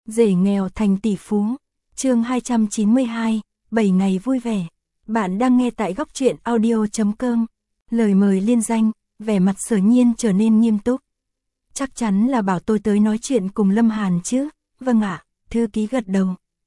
Rể nghèo thành tỷ phú. Chương 292, 7 ngày vui vẻ. Bạn đang nghe tại góc truyện audio.com. Lời mời liên danh, vẻ mặt Sở Nhiên trở nên nghiêm túc. Chắc chắn là bảo tôi tới nói chuyện cùng Lâm Hàn chứ? Vâng ạ, thư ký gật đầu.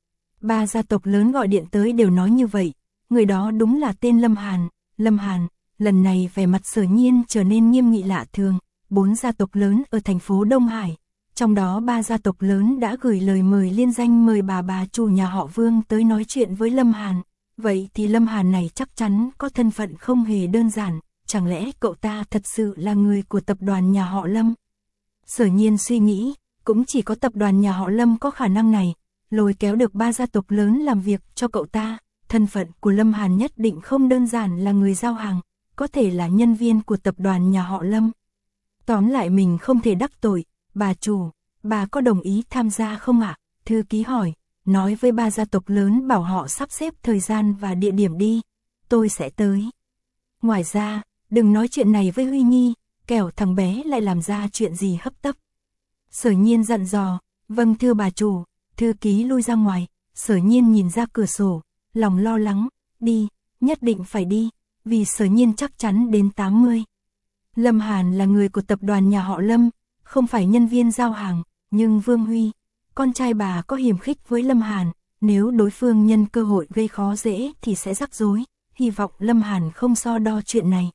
Ba gia tộc lớn gọi điện tới đều nói như vậy, người đó đúng là tên Lâm Hàn. Lâm Hàn, lần này vẻ mặt Sở Nhiên trở nên nghiêm nghị lạ thường. 4 gia tộc lớn ở thành phố Đông Hải, trong đó 3 gia tộc lớn đã gửi lời mời liên danh mời bà chủ nhà họ Vương tới nói chuyện với Lâm Hàn. Vậy thì Lâm Hàn này chắc chắn có thân phận không hề đơn giản, chẳng lẽ cậu ta thật sự là người của tập đoàn nhà họ Lâm? Sở Nhiên suy nghĩ, cũng chỉ có tập đoàn nhà họ Lâm có khả năng này, lôi kéo được 3 gia tộc lớn làm việc cho cậu ta. Thân phận của Lâm Hàn nhất định không đơn giản là người giao hàng, có thể là nhân viên của tập đoàn nhà họ Lâm. Tóm lại mình không thể đắc tội. Bà chủ, bà có đồng ý tham gia không ạ? Thư ký hỏi, nói với 3 gia tộc lớn bảo họ sắp xếp thời gian và địa điểm đi, tôi sẽ tới. Ngoài ra, đừng nói chuyện này với Huy Nhi, kẻo thằng bé lại làm ra chuyện gì hấp tấp. Sở Nhiên dặn dò, vâng thưa bà chủ. Thư ký lui ra ngoài, Sở Nhiên nhìn ra cửa sổ, lòng lo lắng, đi, nhất định phải đi, vì Sở Nhiên chắc chắn đến 80. Lâm Hàn là người của tập đoàn nhà họ Lâm, không phải nhân viên giao hàng, nhưng Vương Huy, con trai bà có hiềm khích với Lâm Hàn, nếu đối phương nhân cơ hội gây khó dễ thì sẽ rắc rối, hy vọng Lâm Hàn không so đo chuyện này.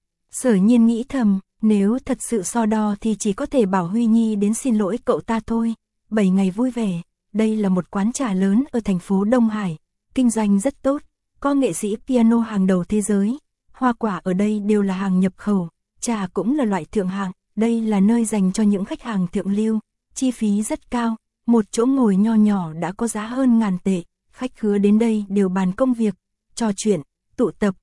Sở Nhiên nghĩ thầm, nếu thật sự so đo thì chỉ có thể bảo Huy Nhi đến xin lỗi cậu ta thôi. 7 ngày vui vẻ, đây là một quán trà lớn ở thành phố Đông Hải, kinh doanh rất tốt, có nghệ sĩ piano hàng đầu thế giới, hoa quả ở đây đều là hàng nhập khẩu, trà cũng là loại thượng hạng. Đây là nơi dành cho những khách hàng thượng lưu, chi phí rất cao, một chỗ ngồi nho nhỏ đã có giá hơn 1000 tệ, khách khứa đến đây đều bàn công việc, trò chuyện, tụ tập,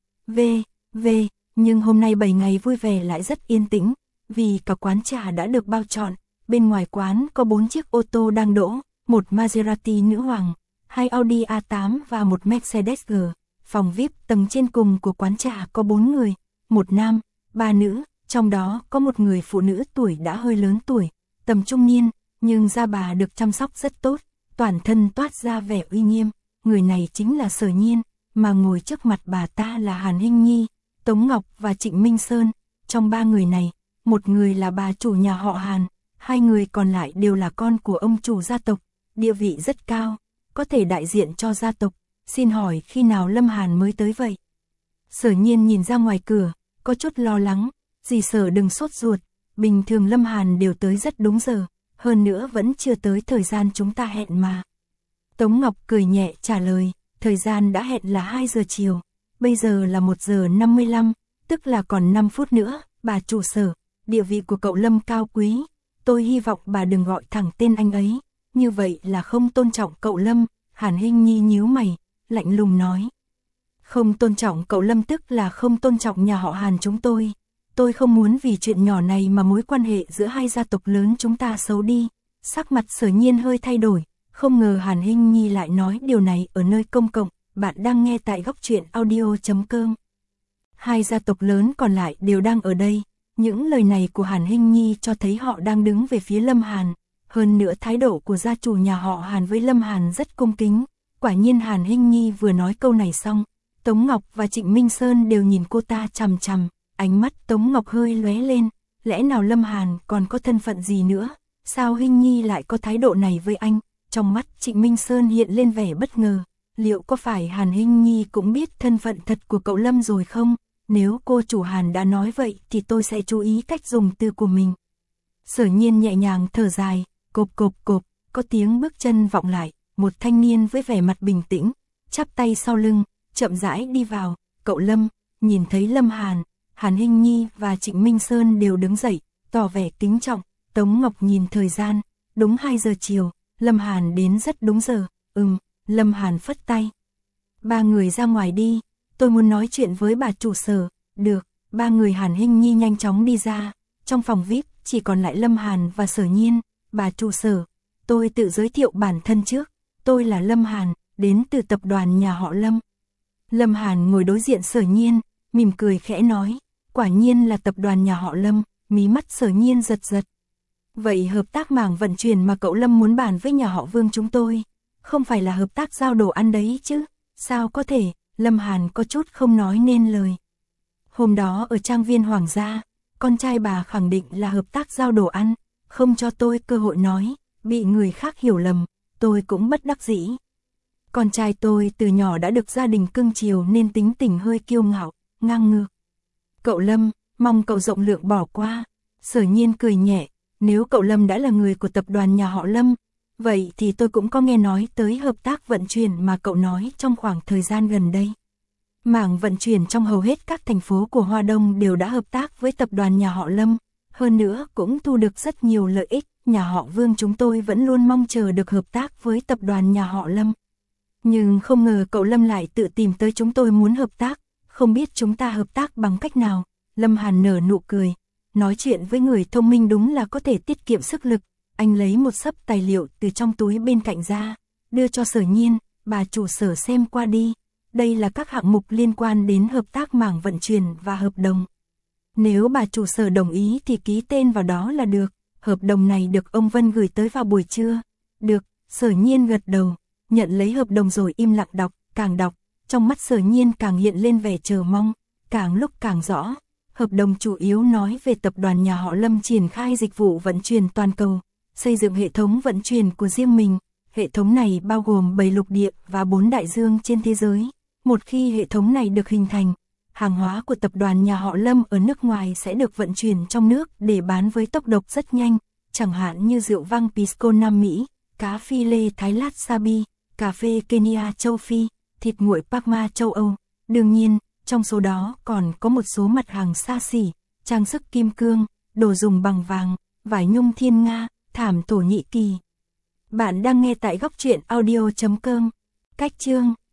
nhưng hôm nay 7 ngày vui vẻ lại rất yên tĩnh, vì cả quán trà đã được bao trọn, bên ngoài quán có 4 chiếc ô tô đang đỗ, một Maserati nữ hoàng, 2 Audi A8 và một Mercedes G, phòng VIP tầng trên cùng của quán trà có 4 người, 1 nam, 3 nữ. Trong đó có một người phụ nữ tuổi đã hơi lớn tuổi, tầm trung niên, nhưng da bà được chăm sóc rất tốt, toàn thân toát ra vẻ uy nghiêm. Người này chính là Sở Nhiên, mà ngồi trước mặt bà ta là Hàn Hinh Nhi, Tống Ngọc và Trịnh Minh Sơn. Trong 3 người này, một người là bà chủ nhà họ Hàn, 2 người còn lại đều là con của ông chủ gia tộc, địa vị rất cao, có thể đại diện cho gia tộc. Xin hỏi khi nào Lâm Hàn mới tới vậy? Sở Nhiên nhìn ra ngoài cửa, có chút lo lắng. Dì Sở đừng sốt ruột, bình thường Lâm Hàn đều tới rất đúng giờ, hơn nữa vẫn chưa tới thời gian chúng ta hẹn mà. Tống Ngọc cười nhẹ trả lời, thời gian đã hẹn là 2 giờ chiều, bây giờ là 1 giờ 55, tức là còn 5 phút nữa. Bà chủ Sở, địa vị của cậu Lâm cao quý, tôi hy vọng bà đừng gọi thẳng tên anh ấy, như vậy là không tôn trọng cậu Lâm. Hàn Hinh Nhi nhíu mày, lạnh lùng nói. Không tôn trọng cậu Lâm tức là không tôn trọng nhà họ Hàn chúng tôi. Tôi không muốn vì chuyện nhỏ này mà mối quan hệ giữa 2 gia tộc lớn chúng ta xấu đi. Sắc mặt Sở Nhiên hơi thay đổi, không ngờ Hàn Hinh Nhi lại nói điều này ở nơi công cộng. Bạn đang nghe tại góc truyện audio.com. 2 gia tộc lớn còn lại đều đang ở đây. Những lời này của Hàn Hinh Nhi cho thấy họ đang đứng về phía Lâm Hàn. Hơn nữa thái độ của gia chủ nhà họ Hàn với Lâm Hàn rất cung kính. Quả nhiên Hàn Hinh Nhi vừa nói câu này xong, Tống Ngọc và Trịnh Minh Sơn đều nhìn cô ta chằm chằm. Ánh mắt Tống Ngọc hơi lóe lên, lẽ nào Lâm Hàn còn có thân phận gì nữa, sao Hinh Nhi lại có thái độ này với anh? Trong mắt Trịnh Minh Sơn hiện lên vẻ bất ngờ, liệu có phải Hàn Hinh Nhi cũng biết thân phận thật của cậu Lâm rồi không? Nếu cô chủ Hàn đã nói vậy thì tôi sẽ chú ý cách dùng từ của mình. Sở Nhiên nhẹ nhàng thở dài, cộp cộp cộp, có tiếng bước chân vọng lại, một thanh niên với vẻ mặt bình tĩnh, chắp tay sau lưng, chậm rãi đi vào. Cậu Lâm. Nhìn thấy Lâm Hàn, Hàn Hinh Nhi và Trịnh Minh Sơn đều đứng dậy, tỏ vẻ kính trọng. Tống Ngọc nhìn thời gian, đúng 2 giờ chiều, Lâm Hàn đến rất đúng giờ. Lâm Hàn phất tay. 3 người ra ngoài đi, tôi muốn nói chuyện với bà chủ Sở. Được, 3 người Hàn Hinh Nhi nhanh chóng đi ra, trong phòng VIP chỉ còn lại Lâm Hàn và Sở Nhiên. Bà chủ Sở, tôi tự giới thiệu bản thân trước, tôi là Lâm Hàn, đến từ tập đoàn nhà họ Lâm. Lâm Hàn ngồi đối diện Sở Nhiên, mỉm cười khẽ nói, quả nhiên là tập đoàn nhà họ Lâm. Mí mắt Sở Nhiên giật giật. Vậy hợp tác mảng vận chuyển mà cậu Lâm muốn bàn với nhà họ Vương chúng tôi, không phải là hợp tác giao đồ ăn đấy chứ? Sao có thể? Lâm Hàn có chút không nói nên lời. Hôm đó ở trang viên Hoàng gia, con trai bà khẳng định là hợp tác giao đồ ăn, không cho tôi cơ hội nói, bị người khác hiểu lầm, tôi cũng bất đắc dĩ. Con trai tôi từ nhỏ đã được gia đình cưng chiều nên tính tình hơi kiêu ngạo, ngang ngược. Cậu Lâm, mong cậu rộng lượng bỏ qua. Sở Nhiên cười nhẹ, nếu cậu Lâm đã là người của tập đoàn nhà họ Lâm, vậy thì tôi cũng có nghe nói tới hợp tác vận chuyển mà cậu nói trong khoảng thời gian gần đây. Mảng vận chuyển trong hầu hết các thành phố của Hoa Đông đều đã hợp tác với tập đoàn nhà họ Lâm, hơn nữa cũng thu được rất nhiều lợi ích, nhà họ Vương chúng tôi vẫn luôn mong chờ được hợp tác với tập đoàn nhà họ Lâm. Nhưng không ngờ cậu Lâm lại tự tìm tới chúng tôi muốn hợp tác, không biết chúng ta hợp tác bằng cách nào. Lâm Hàn nở nụ cười, nói chuyện với người thông minh đúng là có thể tiết kiệm sức lực. Anh lấy một xấp tài liệu từ trong túi bên cạnh ra, đưa cho Sở Nhiên, bà chủ Sở xem qua đi. Đây là các hạng mục liên quan đến hợp tác mảng vận chuyển và hợp đồng. Nếu bà chủ Sở đồng ý thì ký tên vào đó là được. Hợp đồng này được ông Vân gửi tới vào buổi trưa. Được, Sở Nhiên gật đầu, nhận lấy hợp đồng rồi im lặng đọc, trong mắt Sở Nhiên càng hiện lên vẻ chờ mong, càng lúc càng rõ. Hợp đồng chủ yếu nói về tập đoàn nhà họ Lâm triển khai dịch vụ vận chuyển toàn cầu, xây dựng hệ thống vận chuyển của riêng mình. Hệ thống này bao gồm 7 lục địa và 4 đại dương trên thế giới. Một khi hệ thống này được hình thành, hàng hóa của tập đoàn nhà họ Lâm ở nước ngoài sẽ được vận chuyển trong nước để bán với tốc độ rất nhanh, chẳng hạn như rượu vang Pisco Nam Mỹ, cá phi lê Thái Lát Sabi, cà phê Kenya châu Phi, thịt nguội Parma châu Âu. Đương nhiên, trong số đó còn có một số mặt hàng xa xỉ, trang sức kim cương, đồ dùng bằng vàng, vải nhung Thiên Nga, thảm Thổ Nhĩ Kỳ. Bạn đang nghe tại góc truyện audio.com. Cách chương